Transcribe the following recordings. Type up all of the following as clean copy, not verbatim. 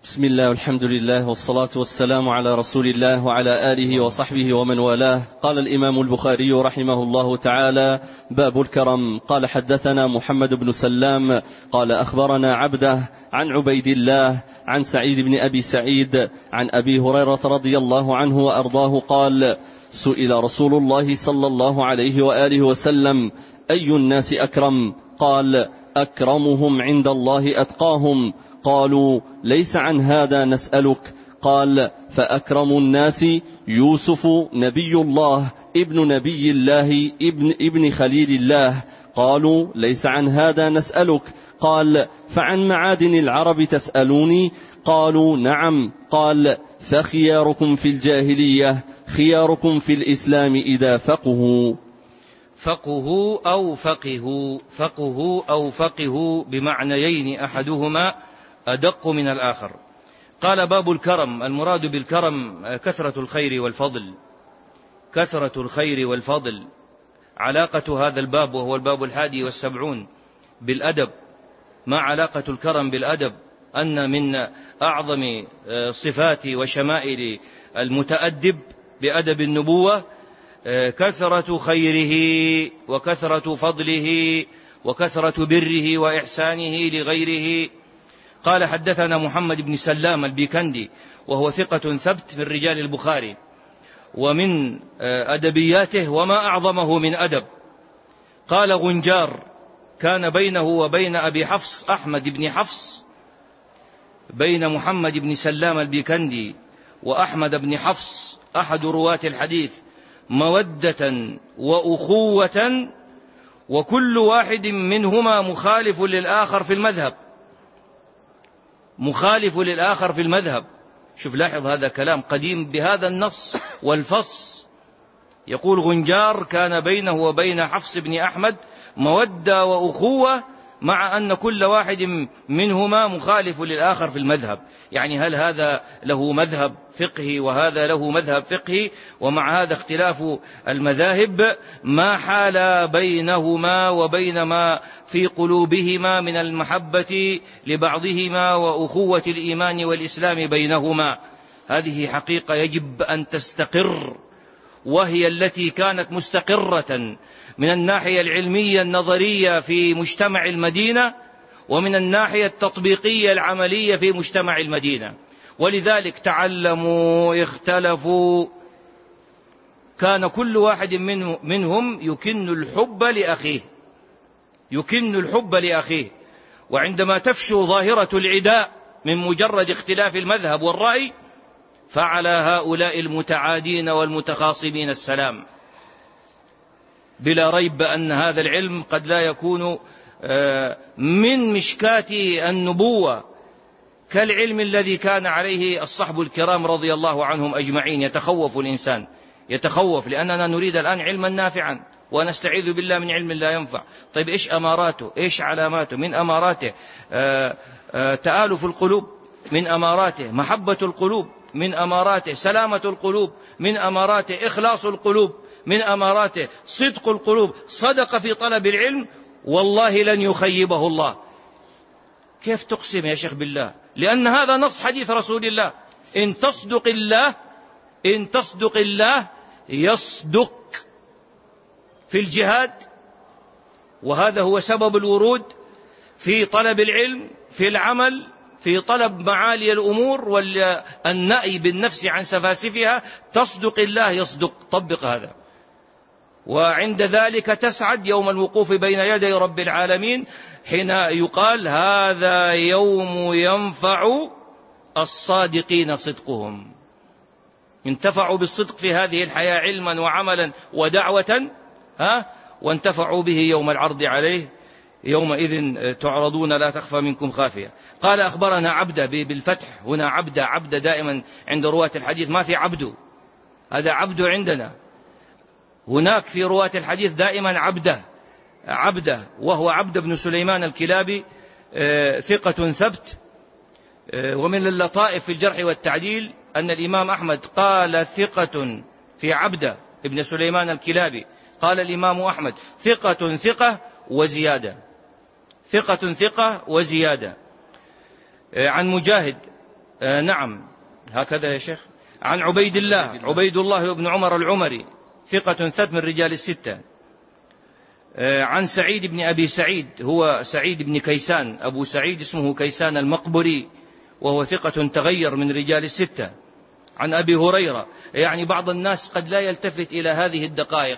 بسم الله والحمد لله والصلاة والسلام على رسول الله وعلى آله وصحبه ومن والاه. قال الإمام البخاري رحمه الله تعالى: باب الكرم. قال: حدثنا محمد بن سلام قال أخبرنا عبده عن عبيد الله عن سعيد بن أبي سعيد عن أبي هريرة رضي الله عنه وأرضاه قال: سئل رسول الله صلى الله عليه وآله وسلم: أي الناس أكرم؟ قال: أكرمهم عند الله أتقاهم. قالوا: ليس عن هذا نسألك. قال: فأكرم الناس يوسف نبي الله ابن نبي الله ابن خليل الله. قالوا: ليس عن هذا نسألك. قال: فعن معادن العرب تسألوني؟ قالوا: نعم. قال: فخياركم في الجاهلية خياركم في الإسلام إذا فقهوا. فقهوا أو فقهوا بمعنيين أحدهما أدق من الآخر. قال: باب الكرم. المراد بالكرم كثرة الخير والفضل. علاقة هذا الباب، وهو الباب 71 بالأدب. ما علاقة الكرم بالأدب؟ أن من أعظم صفات وشمائل المتأدب بأدب النبوة كثرة خيره وكثرة فضله وكثرة بره وإحسانه لغيره. قال: حدثنا محمد بن سلام البيكندي، وهو ثقة ثبت من رجال البخاري، ومن أدبياته وما أعظمه من أدب. قال: غنجار كان بينه وبين أبي حفص أحمد بن حفص، بين محمد بن سلام البيكندي وأحمد بن حفص أحد رواة الحديث مودة وأخوة، وكل واحد منهما مخالف للآخر في المذهب. شوف، لاحظ هذا كلام قديم بهذا النص والفص. يقول: غنجار كان بينه وبين حفص بن أحمد مودة وأخوة، مع أن كل واحد منهما مخالف للآخر في المذهب. يعني هل هذا له مذهب فقهي وهذا له مذهب فقهي؟ ومع هذا اختلاف المذاهب ما حال بينهما وبين ما في قلوبهما من المحبة لبعضهما وأخوة الإيمان والإسلام بينهما. هذه حقيقة يجب أن تستقر، وهي التي كانت مستقرة من الناحية العلمية النظرية في مجتمع المدينة، ومن الناحية التطبيقية العملية في مجتمع المدينة. ولذلك تعلموا، اختلفوا، كان كل واحد منهم يكن الحب لأخيه. وعندما تفشو ظاهرة العداء من مجرد اختلاف المذهب والرأي، فعلى هؤلاء المتعادين والمتخاصمين السلام. بلا ريب أن هذا العلم قد لا يكون من مشكاة النبوة كالعلم الذي كان عليه الصحب الكرام رضي الله عنهم أجمعين. يتخوف الإنسان، لأننا نريد الآن علما نافعا، ونستعيذ بالله من علم لا ينفع. طيب، إيش أماراته؟ إيش علاماته؟ من أماراته تآلف القلوب، من أماراته محبة القلوب، من أماراته سلامة القلوب، من أماراته إخلاص القلوب، من أماراته صدق القلوب. صدق في طلب العلم والله لن يخيبه الله. كيف تقسم يا شيخ بالله؟ لأن هذا نص حديث رسول الله: إن تصدق الله يصدق. في الجهاد، وهذا هو سبب الورود في طلب العلم، في العمل، في طلب معالي الأمور والنأي بالنفس عن سفاسفها، تصدق الله يصدق. طبق هذا، وعند ذلك تسعد يوم الوقوف بين يدي رب العالمين، حين يقال: هذا يوم ينفع الصادقين صدقهم. انتفعوا بالصدق في هذه الحياة علما وعملا ودعوة، وانتفعوا به يوم العرض عليه: يومئذ تعرضون لا تخفى منكم خافية. قال: أخبرنا عبده بالفتح هنا. عبده دائما عند رواة الحديث ما في عبده، هذا عبده عندنا. هناك في رواة الحديث دائما عبده، وهو عبد بن سليمان الكلابي، ثقة ثبت. ومن اللطائف في الجرح والتعديل أن الإمام أحمد قال ثقة في عبده ابن سليمان الكلابي، قال الإمام أحمد ثقة وزيادة. عن مجاهد نعم هكذا يا شيخ. عن عبيد الله بن عمر العمري ثقة ثبت من رجال الستة. عن سعيد بن أبي سعيد، هو سعيد بن كيسان، أبو سعيد اسمه كيسان المقبري، وهو ثقة تغير من رجال الستة. عن أبي هريرة، يعني بعض الناس قد لا يلتفت إلى هذه الدقائق،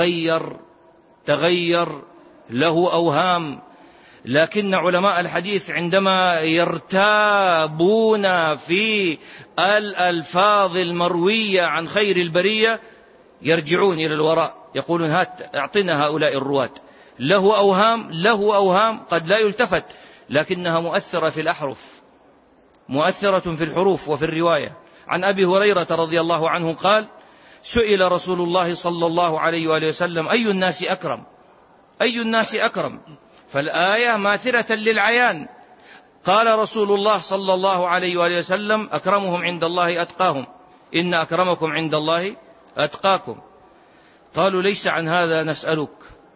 تغير له أوهام، لكن علماء الحديث عندما يرتابون في الألفاظ المروية عن خير البرية يرجعون إلى الوراء، يقولون هات اعطنا هؤلاء الرواة. له أوهام قد لا يلتفت، لكنها مؤثرة في الأحرف، مؤثرة في الحروف وفي الرواية. عن أبي هريرة رضي الله عنه قال: سئل رسول الله صلى الله عليه وآله وسلم: أي الناس أكرم؟ فالآية ماثلة للعيان. قال رسول الله صلى الله عليه وآله وسلم: أكرمهم عند الله أتقاهم، إن أكرمكم عند الله أتقاكم. قالوا: ليس عن هذا نسألك.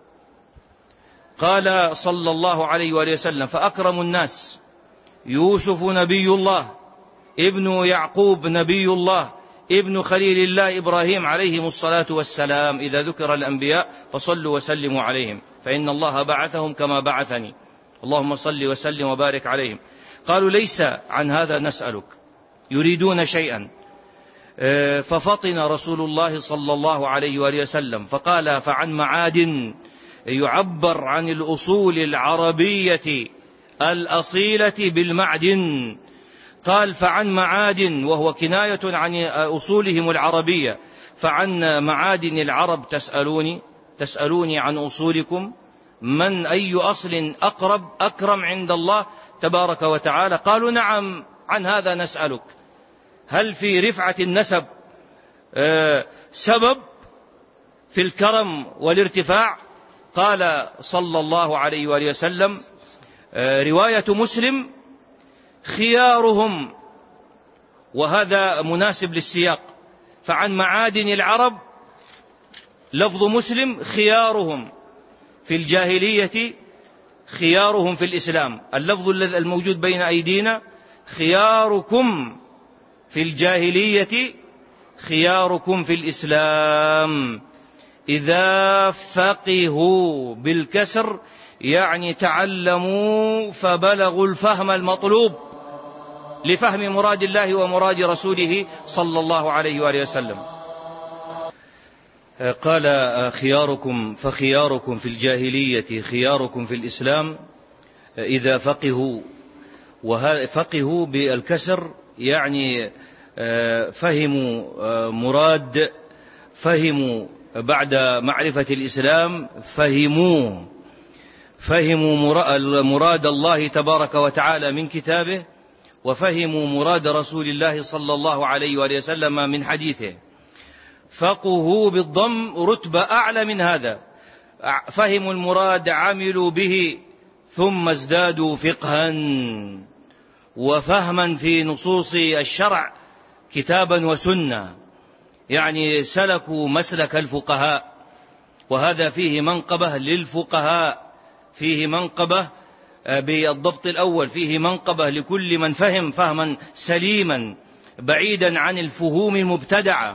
قال صلى الله عليه وآله وسلم: فأكرم الناس يوسف نبي الله، ابن يعقوب نبي الله، ابن خليل الله إبراهيم عليهم الصلاة والسلام. إذا ذكر الأنبياء فصلوا وسلموا عليهم، فإن الله بعثهم كما بعثني، اللهم صل وسلم وبارك عليهم. قالوا: ليس عن هذا نسألك، يريدون شيئا. ففطن رسول الله صلى الله عليه وآله وسلم فقال: فعن معاد، يعبر عن الأصول العربية الأصيلة بالمعدن. قال: فعن معاد، وهو كناية عن أصولهم العربية. فعن معادن العرب تسألوني عن أصولكم، من أي أصل أكرم عند الله تبارك وتعالى؟ قالوا: نعم عن هذا نسألك. هل في رفعة النسب سبب في الكرم والارتفاع؟ قال صلى الله عليه وآله وسلم، رواية مسلم: خيارهم، وهذا مناسب للسياق. فعن معادن العرب، لفظ مسلم: خيارهم في الجاهلية، خيارهم في الإسلام. اللفظ الموجود بين أيدينا: خياركم في الجاهلية، خياركم في الإسلام. إذا فقهوا بالكسر يعني تعلموا فبلغوا الفهم المطلوب لفهم مراد الله ومراد رسوله صلى الله عليه وآله وسلم. قال: خياركم، فخياركم في الجاهلية، خياركم في الإسلام. إذا فقهوا، وفقهوا بالكسر يعني فهموا بعد معرفة الإسلام، فهموا مراد الله تبارك وتعالى من كتابه، وفهموا مراد رسول الله صلى الله عليه وآله وسلم من حديثه. فقهوا بالضم رتبة أعلى من هذا، فهموا المراد، عملوا به، ثم ازدادوا فقها وفهما في نصوص الشرع كتابا وسنة، يعني سلكوا مسلك الفقهاء. وهذا فيه منقبة للفقهاء، فيه منقبة بالضبط الأول، فيه منقبة لكل من فهم فهما سليما بعيدا عن الفهوم المبتدعة.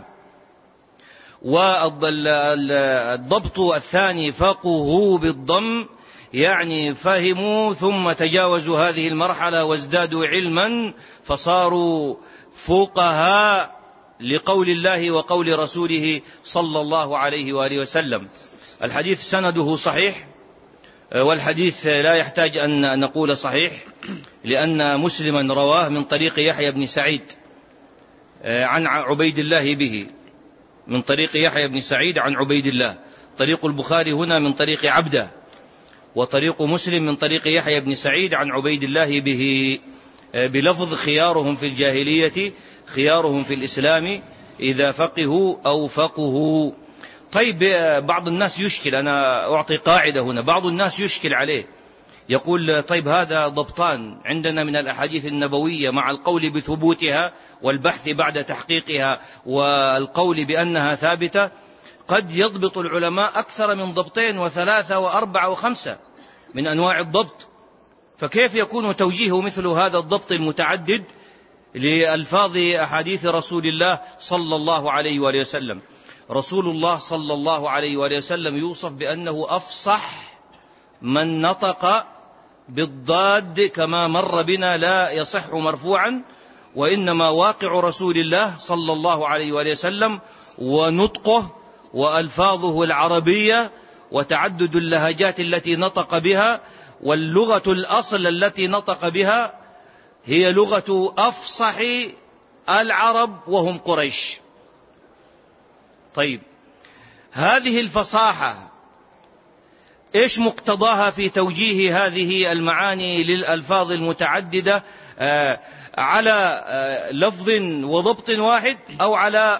والضبط الثاني: فقهوا بالضم، يعني فهموا ثم تجاوزوا هذه المرحلة وازدادوا علما فصاروا فقهاء لقول الله وقول رسوله صلى الله عليه وآله وسلم. الحديث سنده صحيح، والحديث لا يحتاج أن نقول صحيح، لأن مسلما رواه من طريق يحيى بن سعيد عن عبيد الله به، من طريق يحيى بن سعيد عن عبيد الله. طريق البخاري هنا من طريق عبده، وطريق مسلم من طريق يحيى بن سعيد عن عبيد الله به بلفظ: خيارهم في الجاهلية، خيارهم في الإسلام، إذا فقهوا أو فقهوا. طيب، بعض الناس يشكل، أنا أعطي قاعدة هنا، بعض الناس يشكل عليه، يقول: طيب هذا ضبطان عندنا من الأحاديث النبوية مع القول بثبوتها والبحث بعد تحقيقها والقول بأنها ثابتة، قد يضبط العلماء أكثر من ضبطين وثلاثة وأربعة وخمسة من أنواع الضبط، فكيف يكون توجيه مثل هذا الضبط المتعدد لألفاظ أحاديث رسول الله صلى الله عليه وآله وسلم. رسول الله صلى الله عليه وآله وسلم يوصف بأنه أفصح من نطق بالضاد كما مر بنا، لا يصح مرفوعا، وإنما واقع رسول الله صلى الله عليه وآله وسلم ونطقه وألفاظه العربية وتعدد اللهجات التي نطق بها، واللغة الأصل التي نطق بها هي لغة أفصح العرب وهم قريش. طيب، هذه الفصاحة إيش مقتضاها في توجيه هذه المعاني للألفاظ المتعددة على لفظ وضبط واحد أو على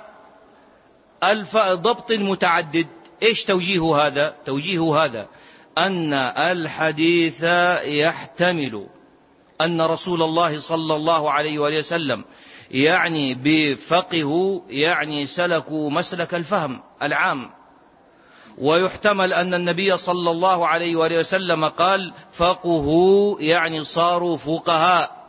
ضبط متعدد؟ إيش توجيه هذا؟ توجيه هذا أن الحديث يحتمل أن رسول الله صلى الله عليه وآله وسلم يعني بفقه يعني سلكوا مسلك الفهم العام، ويحتمل أن النبي صلى الله عليه وآله وسلم قال فقهوا يعني صاروا فقهاء،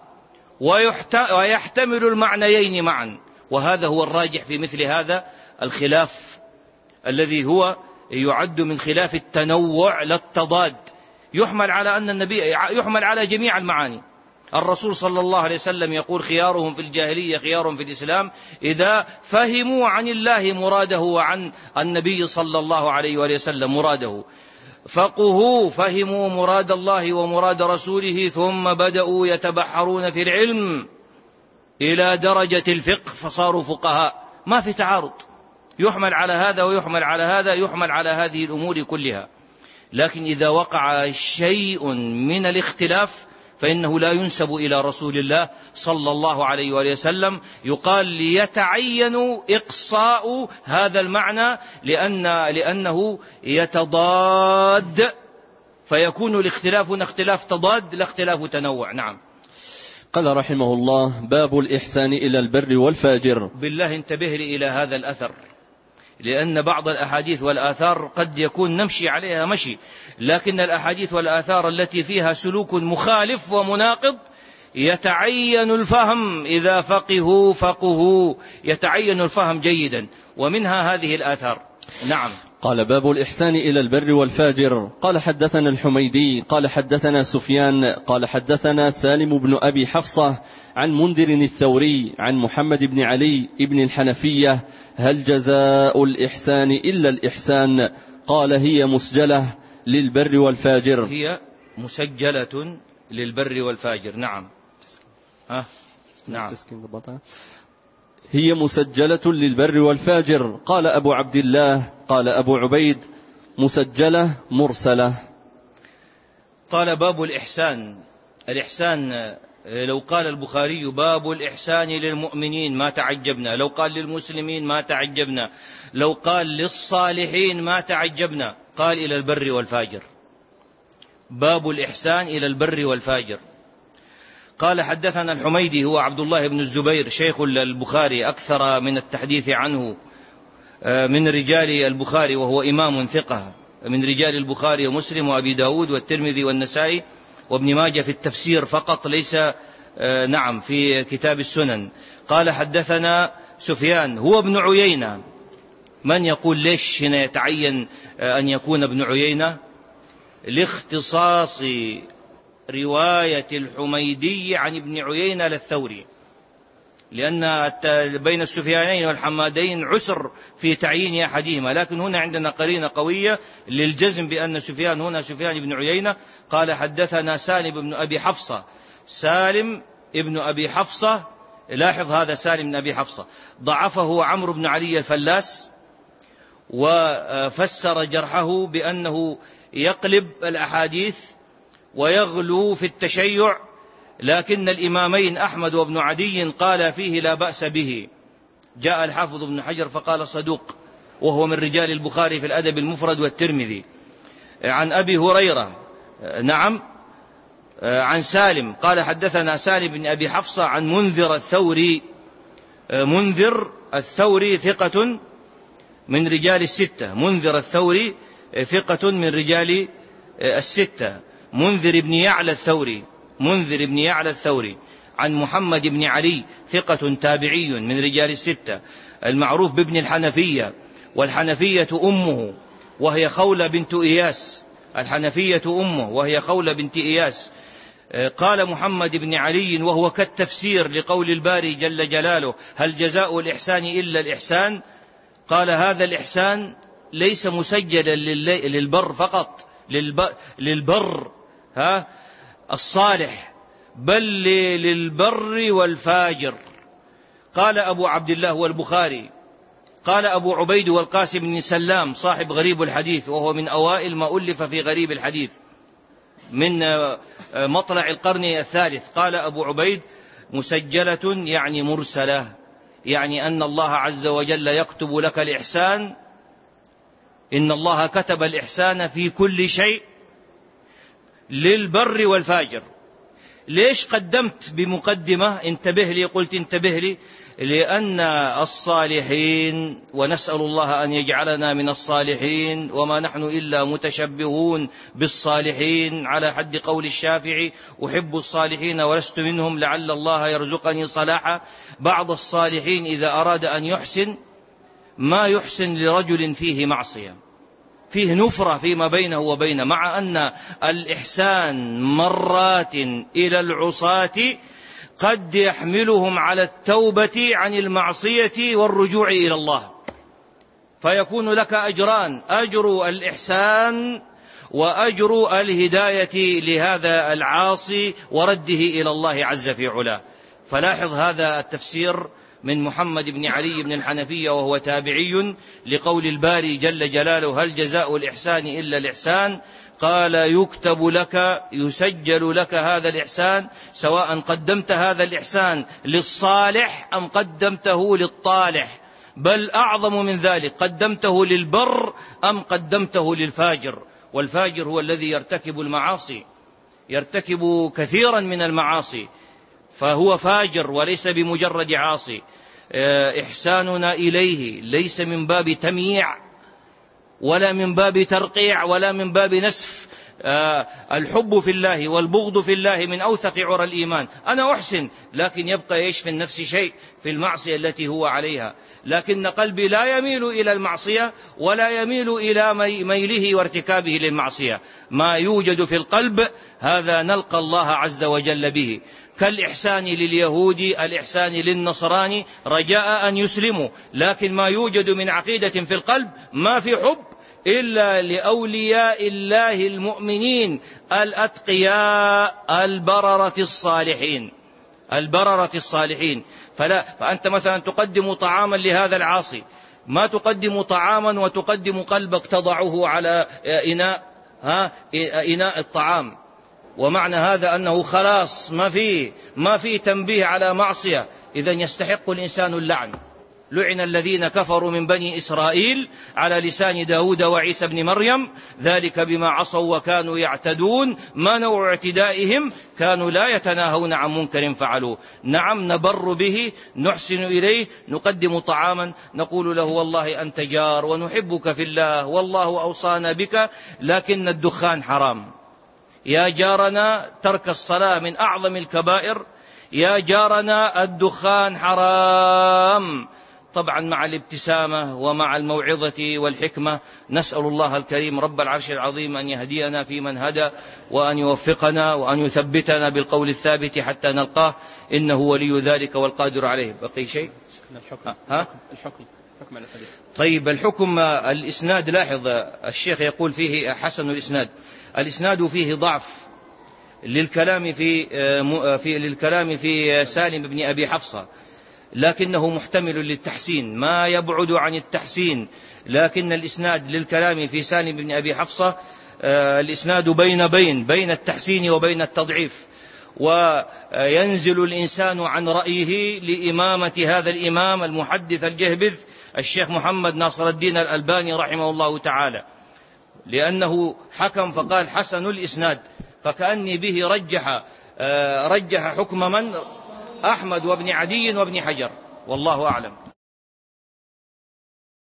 ويحتمل المعنيين معا. وهذا هو الراجح في مثل هذا الخلاف الذي هو يعد من خلاف التنوع لا التضاد. يحمل على أن النبي يحمل على جميع المعاني. الرسول صلى الله عليه وسلم يقول خيارهم في الجاهلية خيارهم في الإسلام إذا فهموا عن الله مراده وعن النبي صلى الله عليه وآله وسلم مراده. فقهوا فهموا مراد الله ومراد رسوله ثم بدأوا يتبحرون في العلم إلى درجة الفقه فصاروا فقهاء. ما في تعارض، يحمل على هذا ويحمل على هذا، يحمل على هذه الأمور كلها. لكن إذا وقع شيء من الاختلاف فإنه لا ينسب إلى رسول الله صلى الله عليه وآله وسلم، يقال ليتعين إقصاء هذا المعنى لأنه يتضاد، فيكون الاختلاف اختلاف تضاد لا اختلاف تنوع. نعم. قال رحمه الله: باب الإحسان إلى البر والفاجر. بالله انتبه لي إلى هذا الأثر، لأن بعض الأحاديث والآثار قد يكون نمشي عليها مشي، لكن الأحاديث والآثار التي فيها سلوك مخالف ومناقض يتعين الفهم. إذا فقهوا يتعين الفهم جيدا، ومنها هذه الآثار. نعم. قال: باب الإحسان إلى البر والفاجر. قال: حدثنا الحميدي قال حدثنا سفيان قال حدثنا سالم بن أبي حفصة عن منذر الثوري عن محمد بن علي بن الحنفية: هل جزاء الإحسان إلا الإحسان؟ قال: هي مسجلة للبر والفاجر. هي مسجلة للبر والفاجر. نعم. نعم. هي مسجلة للبر والفاجر. قال أبو عبد الله قال أبو عبيد: مسجلة مرسلة. قال: باب الإحسان. الإحسان لو قال البخاري باب الإحسان للمؤمنين ما تعجبنا، لو قال للمسلمين ما تعجبنا، لو قال للصالحين ما تعجبنا. قال: إلى البر والفاجر. باب الإحسان إلى البر والفاجر. قال: حدثنا الحميدي هو عبد الله بن الزبير شيخ البخاري، أكثر من التحديث عنه من رجال البخاري، وهو إمام ثقة من رجال البخاري ومسلم وأبي داود والترمذي والنسائي وابن ماجه في التفسير فقط، ليس نعم في كتاب السنن. قال: حدثنا سفيان هو ابن عيينة. من يقول ليش هنا يتعين أن يكون ابن عيينة؟ لاختصاص رواية الحميدي عن ابن عيينة للثوري، لأن بين السفيانين والحمادين عسر في تعيين أحدهما، لكن هنا عندنا قرينة قوية للجزم بأن سفيان هنا سفيان بن عيينة. قال: حدثنا سالم بن أبي حفصة. سالم ابن أبي حفصة، لاحظ هذا سالم بن أبي حفصة ضعفه عمرو بن علي الفلاس، وفسر جرحه بأنه يقلب الأحاديث ويغلو في التشيع، لكن الإمامين أحمد وابن عدي قال فيه لا بأس به. جاء الحافظ ابن حجر فقال صدوق، وهو من رجال البخاري في الأدب المفرد والترمذي. عن أبي هريرة نعم عن سالم قال: حدثنا سالم بن أبي حفصة عن منذر الثوري. منذر الثوري ثقة من رجال الستة. منذر الثوري ثقة من رجال الستة. منذر بن يعلى الثوري. منذر بن يعلى الثوري عن محمد بن علي ثقة تابعي من رجال الستة المعروف بابن الحنفية، والحنفية أمه وهي خولة بنت إياس، الحنفية أمه وهي خولة بنت إياس. قال محمد بن علي وهو كالتفسير لقول الباري جل جلاله: هل جزاء الإحسان إلا الإحسان؟ قال: هذا الإحسان ليس مسجلا للبر فقط، للبر الصالح، بل للبر والفاجر. قال أبو عبد الله والبخاري، قال أبو عبيد والقاسم بن سلام صاحب غريب الحديث، وهو من أوائل ما ألف في غريب الحديث من مطلع القرن الثالث. قال أبو عبيد: مسجلة يعني مرسلة، يعني أن الله عز وجل يكتب لك الإحسان، إن الله كتب الإحسان في كل شيء للبر والفاجر. ليش قدمت بمقدمة؟ انتبه لي، قلت انتبه لي، لأن الصالحين، ونسأل الله أن يجعلنا من الصالحين، وما نحن إلا متشبهون بالصالحين، على حد قول الشافعي: أحب الصالحين ولست منهم لعل الله يرزقني صلاحا. بعض الصالحين إذا أراد أن يحسن ما يحسن لرجل فيه معصية، فيه نفرة فيما بينه وبينه، مع أن الإحسان مرات إلى العصاة قد يحملهم على التوبة عن المعصية والرجوع إلى الله، فيكون لك أجران: أجر الإحسان وأجر الهداية لهذا العاصي ورده إلى الله عز في علاه. فلاحظ هذا التفسير من محمد بن علي بن الحنفية وهو تابعي لقول الباري جل جلاله: هل جزاء الإحسان إلا الإحسان؟ قال: يكتب لك، يسجل لك هذا الإحسان، سواء قدمت هذا الإحسان للصالح أم قدمته للطالح، بل أعظم من ذلك، قدمته للبر أم قدمته للفاجر. والفاجر هو الذي يرتكب المعاصي، يرتكب كثيرا من المعاصي، فهو فاجر وليس بمجرد عاصي. إحساننا إليه ليس من باب تمييع ولا من باب ترقيع ولا من باب نسف. الحب في الله والبغض في الله من أوثق عرى الإيمان. أنا أحسن، لكن يبقى إيش في النفس شيء في المعصية التي هو عليها، لكن قلبي لا يميل إلى المعصية ولا يميل إلى ميله وارتكابه للمعصية. ما يوجد في القلب هذا نلقى الله عز وجل به، كالإحسان لليهود، الإحسان للنصراني، رجاء أن يسلموا، لكن ما يوجد من عقيدة في القلب ما في حب إلا لأولياء الله المؤمنين الأتقياء البررة الصالحين، البررة الصالحين. فأنت مثلا تقدم طعاما لهذا العاصي، ما تقدم طعاما وتقدم قلبك تضعه على إناء الطعام، ومعنى هذا أنه خلاص ما في تنبيه على معصية، إذن يستحق الإنسان اللعن. لعن الذين كفروا من بني إسرائيل على لسان داود وعيسى بن مريم، ذلك بما عصوا وكانوا يعتدون. ما نوع اعتدائهم؟ كانوا لا يتناهون عن منكر فعلوه. نعم، نبر به، نحسن إليه، نقدم طعاما، نقول له والله أنت جار ونحبك في الله والله أوصانا بك، لكن الدخان حرام. يا جارنا ترك الصلاة من أعظم الكبائر، يا جارنا الدخان حرام. طبعا مع الابتسامة ومع الموعظة والحكمة. نسأل الله الكريم رب العرش العظيم أن يهدينا فيمن هدى، وأن يوفقنا وأن يثبتنا بالقول الثابت حتى نلقاه، إنه ولي ذلك والقادر عليه. بقي شيء؟ الحكم على الحديث. طيب، الحكم الإسناد. لاحظ الشيخ يقول فيه حسن الإسناد. الإسناد فيه ضعف للكلام في سالم بن أبي حفصة، لكنه محتمل للتحسين، ما يبعد عن التحسين، لكن الإسناد للكلام في سالم بن أبي حفصة الإسناد بين التحسين وبين التضعيف، وينزل الإنسان عن رأيه لإمامة هذا الإمام المحدث الجهبذ الشيخ محمد ناصر الدين الألباني رحمه الله تعالى، لأنه حكم فقال حسن الإسناد، فكأني به رجح حكم من؟ أحمد وابن عدي وابن حجر، والله أعلم.